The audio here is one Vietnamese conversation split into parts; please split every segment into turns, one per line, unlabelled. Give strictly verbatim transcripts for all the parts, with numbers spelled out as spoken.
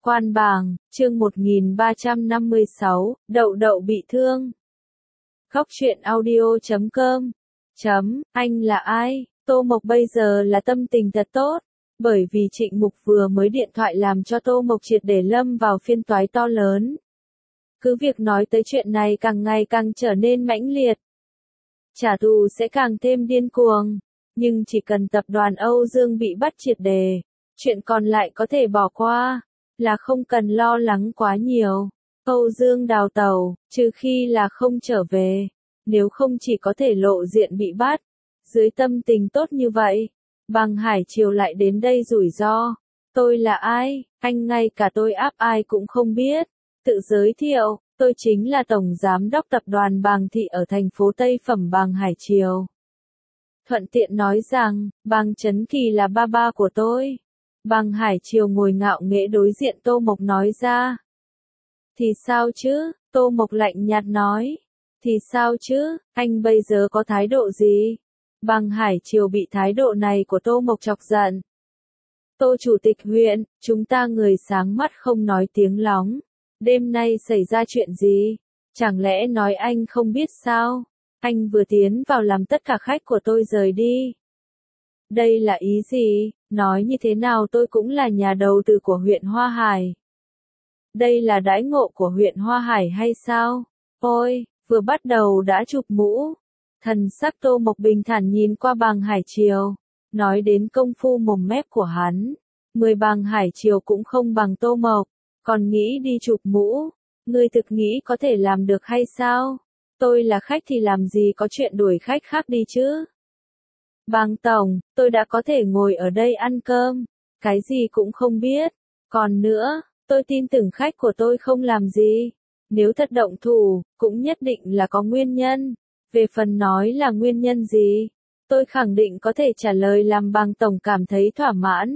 Quan bàng, chương một nghìn ba trăm năm mươi sáu, đậu đậu bị thương. Góc truyện audio chấm com. Chấm, anh là ai? Tô Mộc bây giờ là tâm tình thật tốt, bởi vì Trịnh Mục vừa mới điện thoại làm cho Tô Mộc triệt để lâm vào phiên toái to lớn. Cứ việc nói tới chuyện này càng ngày càng trở nên mãnh liệt. Trả thù sẽ càng thêm điên cuồng, nhưng chỉ cần tập đoàn Âu Dương bị bắt triệt đề, chuyện còn lại có thể bỏ qua, là không cần lo lắng quá nhiều. Âu Dương đào tẩu, trừ khi là không trở về, nếu không chỉ có thể lộ diện bị bắt. Dưới tâm tình tốt như vậy, Bàng Hải Triều lại đến đây rủi ro. Tôi là ai? Anh ngay cả tôi áp ai cũng không biết. Tự giới thiệu, tôi chính là Tổng Giám đốc Tập đoàn Bàng Thị ở thành phố Tây Phẩm Bàng Hải Triều. Thuận tiện nói rằng, Bàng Trấn Kỳ là ba ba của tôi. Bàng Hải Triều ngồi ngạo nghễ đối diện Tô Mộc nói ra. Thì sao chứ? Tô Mộc lạnh nhạt nói. Thì sao chứ? Anh bây giờ có thái độ gì? Bàng Hải Triều bị thái độ này của Tô Mộc chọc giận. Tô Chủ tịch huyện, chúng ta người sáng mắt không nói tiếng lóng. Đêm nay xảy ra chuyện gì? Chẳng lẽ nói anh không biết sao? Anh vừa tiến vào làm tất cả khách của tôi rời đi. Đây là ý gì? Nói như thế nào tôi cũng là nhà đầu tư của huyện Hoa Hải. Đây là đãi ngộ của huyện Hoa Hải hay sao? Ôi, vừa bắt đầu đã chụp mũ. Thần sắc Tô Mộc bình thản nhìn qua Bàng Hải Triều. Nói đến công phu mồm mép của hắn. Mười Bàng Hải Triều cũng không bằng Tô Mộc. Còn nghĩ đi chụp mũ. Ngươi thực nghĩ có thể làm được hay sao? Tôi là khách thì làm gì có chuyện đuổi khách khác đi chứ? Bàng Tổng, tôi đã có thể ngồi ở đây ăn cơm. Cái gì cũng không biết. Còn nữa, tôi tin tưởng khách của tôi không làm gì. Nếu thật động thủ, cũng nhất định là có nguyên nhân. Về phần nói là nguyên nhân gì, tôi khẳng định có thể trả lời làm Bàng Tổng cảm thấy thỏa mãn.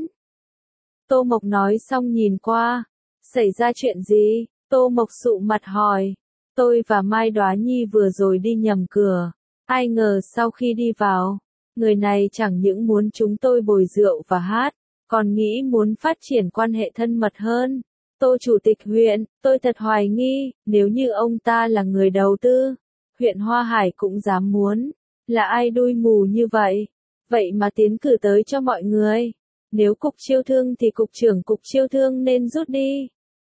Tô Mộc nói xong nhìn qua. Xảy ra chuyện gì? Tô Mộc sụ mặt hỏi. Tôi và Mai Đóa Nhi vừa rồi đi nhầm cửa. Ai ngờ sau khi đi vào, người này chẳng những muốn chúng tôi bồi rượu và hát, còn nghĩ muốn phát triển quan hệ thân mật hơn. Tô Chủ tịch huyện, tôi thật hoài nghi, nếu như ông ta là người đầu tư, huyện Hoa Hải cũng dám muốn. Là ai đuôi mù như vậy? Vậy mà tiến cử tới cho mọi người. Nếu cục chiêu thương thì cục trưởng cục chiêu thương nên rút đi.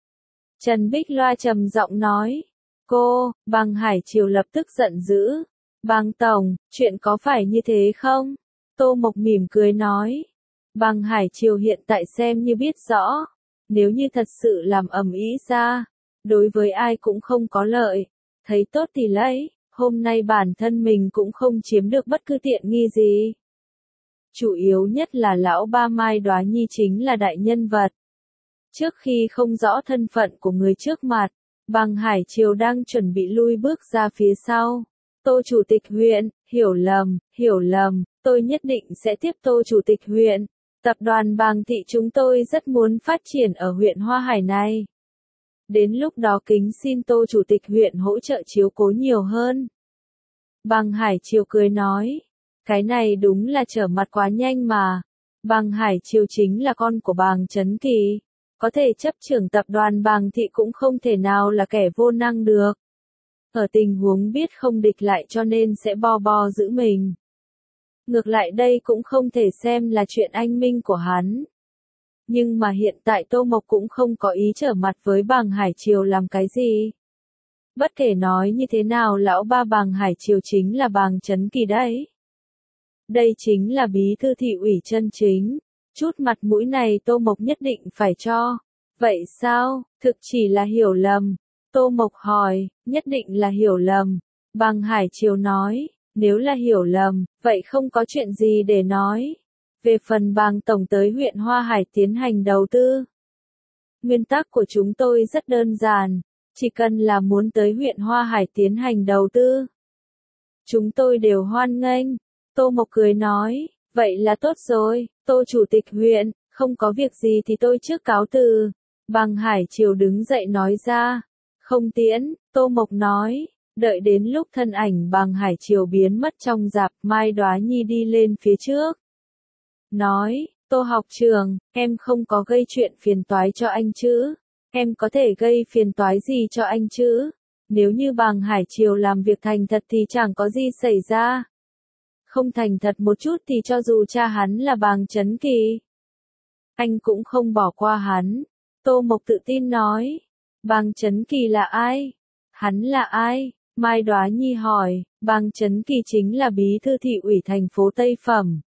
Trần Bích Loa trầm giọng nói. Cô, Bàng Hải Triều lập tức giận dữ. Bàng Tổng, chuyện có phải như thế không? Tô Mộc mỉm cười nói. Bàng Hải Triều hiện tại xem như biết rõ. Nếu như thật sự làm ầm ĩ ra, đối với ai cũng không có lợi. Thấy tốt thì lấy, hôm nay bản thân mình cũng không chiếm được bất cứ tiện nghi gì. Chủ yếu nhất là lão ba Mai Đóa Nhi chính là đại nhân vật. Trước khi không rõ thân phận của người trước mặt, Bàng Hải Triều đang chuẩn bị lui bước ra phía sau. Tô Chủ tịch huyện, hiểu lầm, hiểu lầm, tôi nhất định sẽ tiếp Tô Chủ tịch huyện. Tập đoàn Bàng Thị chúng tôi rất muốn phát triển ở huyện Hoa Hải này. Đến lúc đó kính xin Tô Chủ tịch huyện hỗ trợ chiếu cố nhiều hơn. Bàng Hải Triều cười nói. Cái này đúng là trở mặt quá nhanh mà. Bàng Hải Triều chính là con của Bàng Trấn Kỳ. Có thể chấp trưởng tập đoàn Bàng Thị cũng không thể nào là kẻ vô năng được. Ở tình huống biết không địch lại cho nên sẽ bo bo giữ mình. Ngược lại đây cũng không thể xem là chuyện anh minh của hắn. Nhưng mà hiện tại Tô Mộc cũng không có ý trở mặt với Bàng Hải Triều làm cái gì. Bất kể nói như thế nào lão ba Bàng Hải Triều chính là Bàng Trấn Kỳ đấy. Đây chính là bí thư thị ủy chân chính. Chút mặt mũi này Tô Mộc nhất định phải cho. Vậy sao, thực chỉ là hiểu lầm? Tô Mộc hỏi, nhất định là hiểu lầm. Bàng Hải Triều nói, nếu là hiểu lầm, vậy không có chuyện gì để nói. Về phần Bàng Tổng tới huyện Hoa Hải tiến hành đầu tư. Nguyên tắc của chúng tôi rất đơn giản, chỉ cần là muốn tới huyện Hoa Hải tiến hành đầu tư. Chúng tôi đều hoan nghênh. Tô Mộc cười nói, vậy là tốt rồi, Tô Chủ tịch huyện, không có việc gì thì tôi trước cáo từ. Bàng Hải Triều đứng dậy nói ra. Không tiễn, Tô Mộc nói, đợi đến lúc thân ảnh Bàng Hải Triều biến mất trong rạp, Mai Đóa Nhi đi lên phía trước. Nói, Tô học trường, em không có gây chuyện phiền toái cho anh chứ? Em có thể gây phiền toái gì cho anh chứ? Nếu như Bàng Hải Triều làm việc thành thật thì chẳng có gì xảy ra. Không thành thật một chút thì cho dù cha hắn là Bàng Chấn Kỳ, anh cũng không bỏ qua hắn. Tô Mộc tự tin nói. Bàng Chấn Kỳ là ai? Hắn là ai? Mai Đoá Nhi hỏi. Bàng Chấn Kỳ chính là bí thư thị ủy thành phố Tây Phẩm.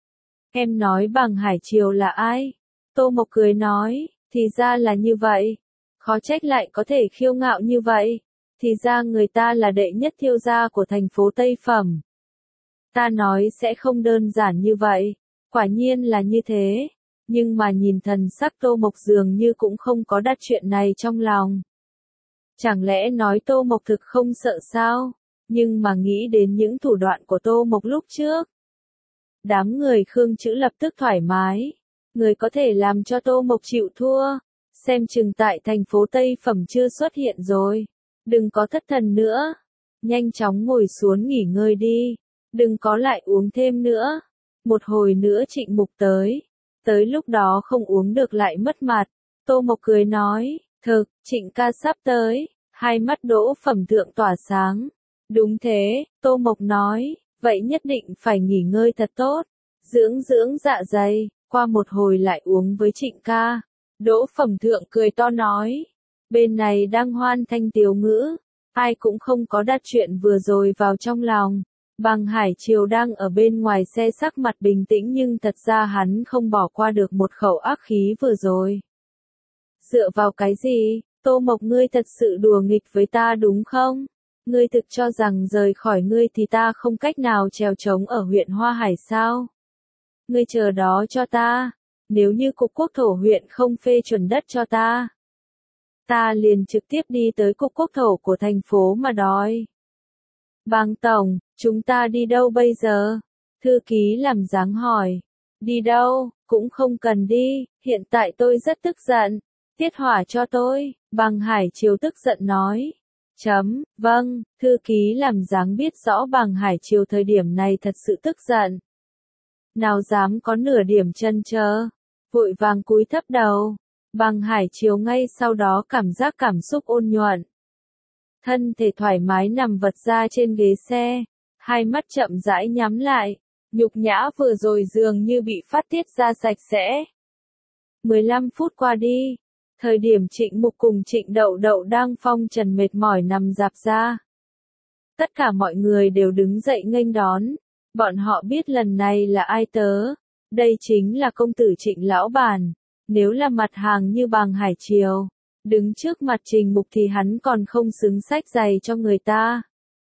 Em nói Bàng Hải Triều là ai? Tô Mộc cười nói. Thì ra là như vậy. Khó trách lại có thể khiêu ngạo như vậy. Thì ra người ta là đệ nhất thiêu gia của thành phố Tây Phẩm. Ta nói sẽ không đơn giản như vậy. Quả nhiên là như thế. Nhưng mà nhìn thần sắc Tô Mộc dường như cũng không có đặt chuyện này trong lòng. Chẳng lẽ nói Tô Mộc thực không sợ sao? Nhưng mà nghĩ đến những thủ đoạn của Tô Mộc lúc trước. Đám người Khương Chữ lập tức thoải mái. Người có thể làm cho Tô Mộc chịu thua. Xem chừng tại thành phố Tây Phẩm chưa xuất hiện rồi. Đừng có thất thần nữa. Nhanh chóng ngồi xuống nghỉ ngơi đi. Đừng có lại uống thêm nữa. Một hồi nữa Trịnh Mục tới. Tới lúc đó không uống được lại mất mặt. Tô Mộc cười nói. Thực, Trịnh ca sắp tới. Hai mắt Đỗ Phẩm Thượng tỏa sáng. Đúng thế, Tô Mộc nói. Vậy nhất định phải nghỉ ngơi thật tốt. Dưỡng dưỡng dạ dày. Qua một hồi lại uống với Trịnh ca. Đỗ Phẩm Thượng cười to nói. Bên này đang hoan thanh tiếu ngữ. Ai cũng không có đặt chuyện vừa rồi vào trong lòng. Bàng Hải Triều đang ở bên ngoài xe sắc mặt bình tĩnh nhưng thật ra hắn không bỏ qua được một khẩu ác khí vừa rồi. Dựa vào cái gì? Tô Mộc ngươi thật sự đùa nghịch với ta đúng không? Ngươi thực cho rằng rời khỏi ngươi thì ta không cách nào trèo trống ở huyện Hoa Hải sao? Ngươi chờ đó cho ta. Nếu như Cục Quốc thổ huyện không phê chuẩn đất cho ta, ta liền trực tiếp đi tới Cục Quốc thổ của thành phố mà đòi. Bàng Tổng, chúng ta đi đâu bây giờ? Thư ký làm dáng hỏi. Đi đâu, cũng không cần đi, hiện tại tôi rất tức giận. Tiết hỏa cho tôi, Bàng Hải Triều tức giận nói. Chấm, vâng, thư ký làm dáng biết rõ Bàng Hải Triều thời điểm này thật sự tức giận. Nào dám có nửa điểm chân chớ, vội vàng cúi thấp đầu. Bàng Hải Triều ngay sau đó cảm giác cảm xúc ôn nhuận. Thân thể thoải mái nằm vật ra trên ghế xe, hai mắt chậm rãi nhắm lại, nhục nhã vừa rồi dường như bị phát tiết ra sạch sẽ. mười lăm phút qua đi, thời điểm Trịnh Mục cùng Trịnh Đậu Đậu đang phong trần mệt mỏi nằm rạp ra. Tất cả mọi người đều đứng dậy nghênh đón, bọn họ biết lần này là ai tớ, đây chính là công tử Trịnh lão bản, nếu là mặt hàng như Bàng Hải Triều. Đứng trước mặt Trình Mục thì hắn còn không xứng sách giày cho người ta.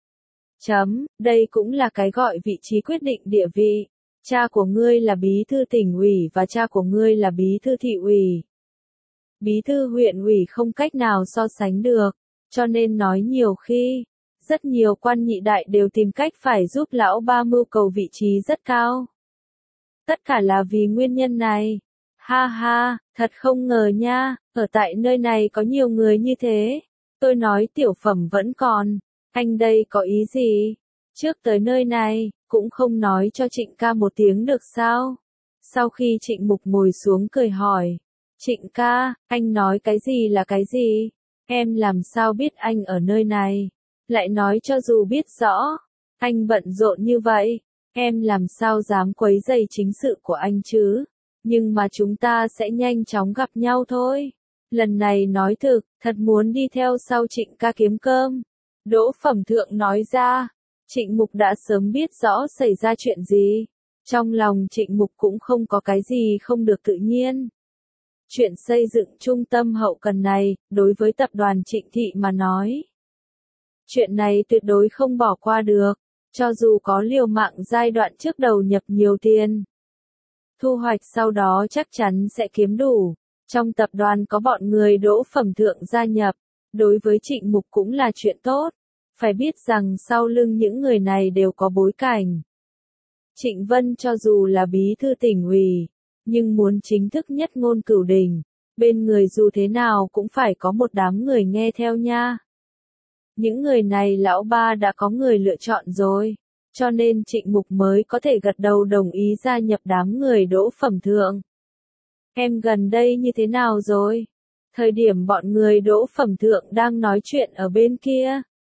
Chấm, đây cũng là cái gọi vị trí quyết định địa vị. Cha của ngươi là bí thư tỉnh ủy và cha của ngươi là bí thư thị ủy. Bí thư huyện ủy không cách nào so sánh được, cho nên nói nhiều khi, rất nhiều quan nhị đại đều tìm cách phải giúp lão ba mưu cầu vị trí rất cao. Tất cả là vì nguyên nhân này. Ha ha, thật không ngờ nha, ở tại nơi này có nhiều người như thế. Tôi nói tiểu phẩm vẫn còn, anh đây có ý gì? Trước tới nơi này, cũng không nói cho Trịnh ca một tiếng được sao? Sau khi Trịnh Mục ngồi xuống cười hỏi, Trịnh ca, anh nói cái gì là cái gì? Em làm sao biết anh ở nơi này? Lại nói cho dù biết rõ, anh bận rộn như vậy, em làm sao dám quấy rầy chính sự của anh chứ? Nhưng mà chúng ta sẽ nhanh chóng gặp nhau thôi. Lần này nói thực, thật muốn đi theo sau Trịnh ca kiếm cơm. Đỗ Phẩm Thượng nói ra. Trịnh Mục đã sớm biết rõ xảy ra chuyện gì. Trong lòng Trịnh Mục cũng không có cái gì không được tự nhiên. Chuyện xây dựng trung tâm hậu cần này, đối với tập đoàn Trịnh Thị mà nói. Chuyện này tuyệt đối không bỏ qua được. Cho dù có liều mạng giai đoạn trước đầu nhập nhiều tiền. Thu hoạch sau đó chắc chắn sẽ kiếm đủ. Trong tập đoàn có bọn người Đỗ Phẩm Thượng gia nhập, đối với Trịnh Mục cũng là chuyện tốt. Phải biết rằng sau lưng những người này đều có bối cảnh. Trịnh Vân cho dù là bí thư tỉnh ủy, nhưng muốn chính thức nhất ngôn cửu đình, bên người dù thế nào cũng phải có một đám người nghe theo nha. Những người này lão ba đã có người lựa chọn rồi. Cho nên Trịnh Mục mới có thể gật đầu đồng ý gia nhập đám người Đỗ Phẩm Thượng. Em gần đây như thế nào rồi? Thời điểm bọn người Đỗ Phẩm Thượng đang nói chuyện ở bên kia.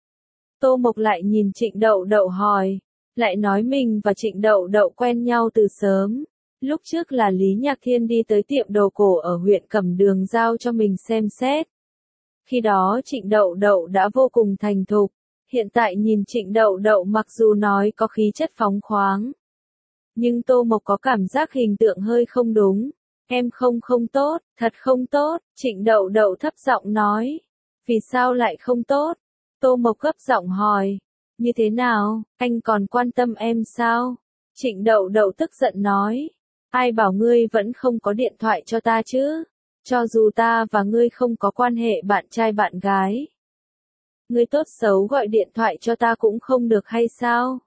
Tô Mộc lại nhìn Trịnh Đậu Đậu hỏi, lại nói mình và Trịnh Đậu Đậu quen nhau từ sớm. Lúc trước là Lý Nhạc Thiên đi tới tiệm đồ cổ ở huyện Cẩm Đường giao cho mình xem xét. Khi đó Trịnh Đậu Đậu đã vô cùng thành thục, hiện tại nhìn Trịnh Đậu Đậu mặc dù nói có khí chất phóng khoáng. Nhưng Tô Mộc có cảm giác hình tượng hơi không đúng. Em không không tốt, thật không tốt, Trịnh Đậu Đậu thấp giọng nói. Vì sao lại không tốt? Tô Mộc gấp giọng hỏi. Như thế nào, anh còn quan tâm em sao? Trịnh Đậu Đậu tức giận nói. Ai bảo ngươi vẫn không có điện thoại cho ta chứ? Cho dù ta và ngươi không có quan hệ bạn trai bạn gái. Ngươi tốt xấu gọi điện thoại cho ta cũng không được hay sao?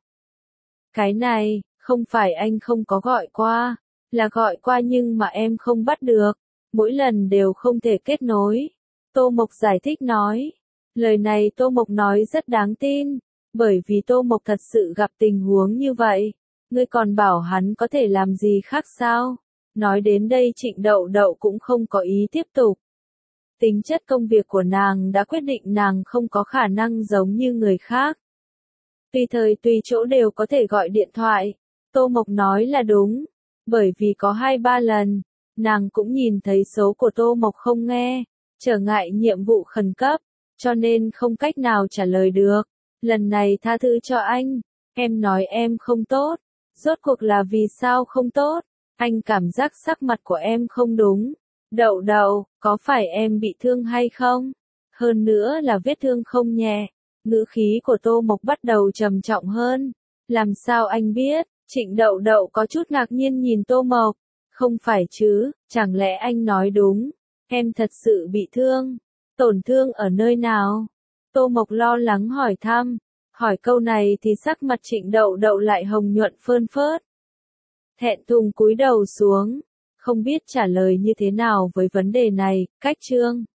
Cái này, không phải anh không có gọi qua, là gọi qua nhưng mà em không bắt được, mỗi lần đều không thể kết nối. Tô Mộc giải thích nói. Lời này Tô Mộc nói rất đáng tin, bởi vì Tô Mộc thật sự gặp tình huống như vậy. Ngươi còn bảo hắn có thể làm gì khác sao? Nói đến đây Trịnh Đậu Đậu cũng không có ý tiếp tục. Tính chất công việc của nàng đã quyết định nàng không có khả năng giống như người khác. Tùy thời tùy chỗ đều có thể gọi điện thoại. Tô Mộc nói là đúng, bởi vì có hai ba lần, nàng cũng nhìn thấy số của Tô Mộc không nghe, trở ngại nhiệm vụ khẩn cấp, cho nên không cách nào trả lời được. Lần này tha thứ cho anh, em nói em không tốt, rốt cuộc là vì sao không tốt? Anh cảm giác sắc mặt của em không đúng. Đậu Đậu, có phải em bị thương hay không? Hơn nữa là vết thương không nhẹ. Ngữ khí của Tô Mộc bắt đầu trầm trọng hơn. Làm sao anh biết? Trịnh Đậu Đậu có chút ngạc nhiên nhìn Tô Mộc. Không phải chứ, chẳng lẽ anh nói đúng? Em thật sự bị thương. Tổn thương ở nơi nào? Tô Mộc lo lắng hỏi thăm. Hỏi câu này thì sắc mặt Trịnh Đậu Đậu lại hồng nhuận phơn phớt. Thẹn thùng cúi đầu xuống, không biết trả lời như thế nào với vấn đề này. Cách chương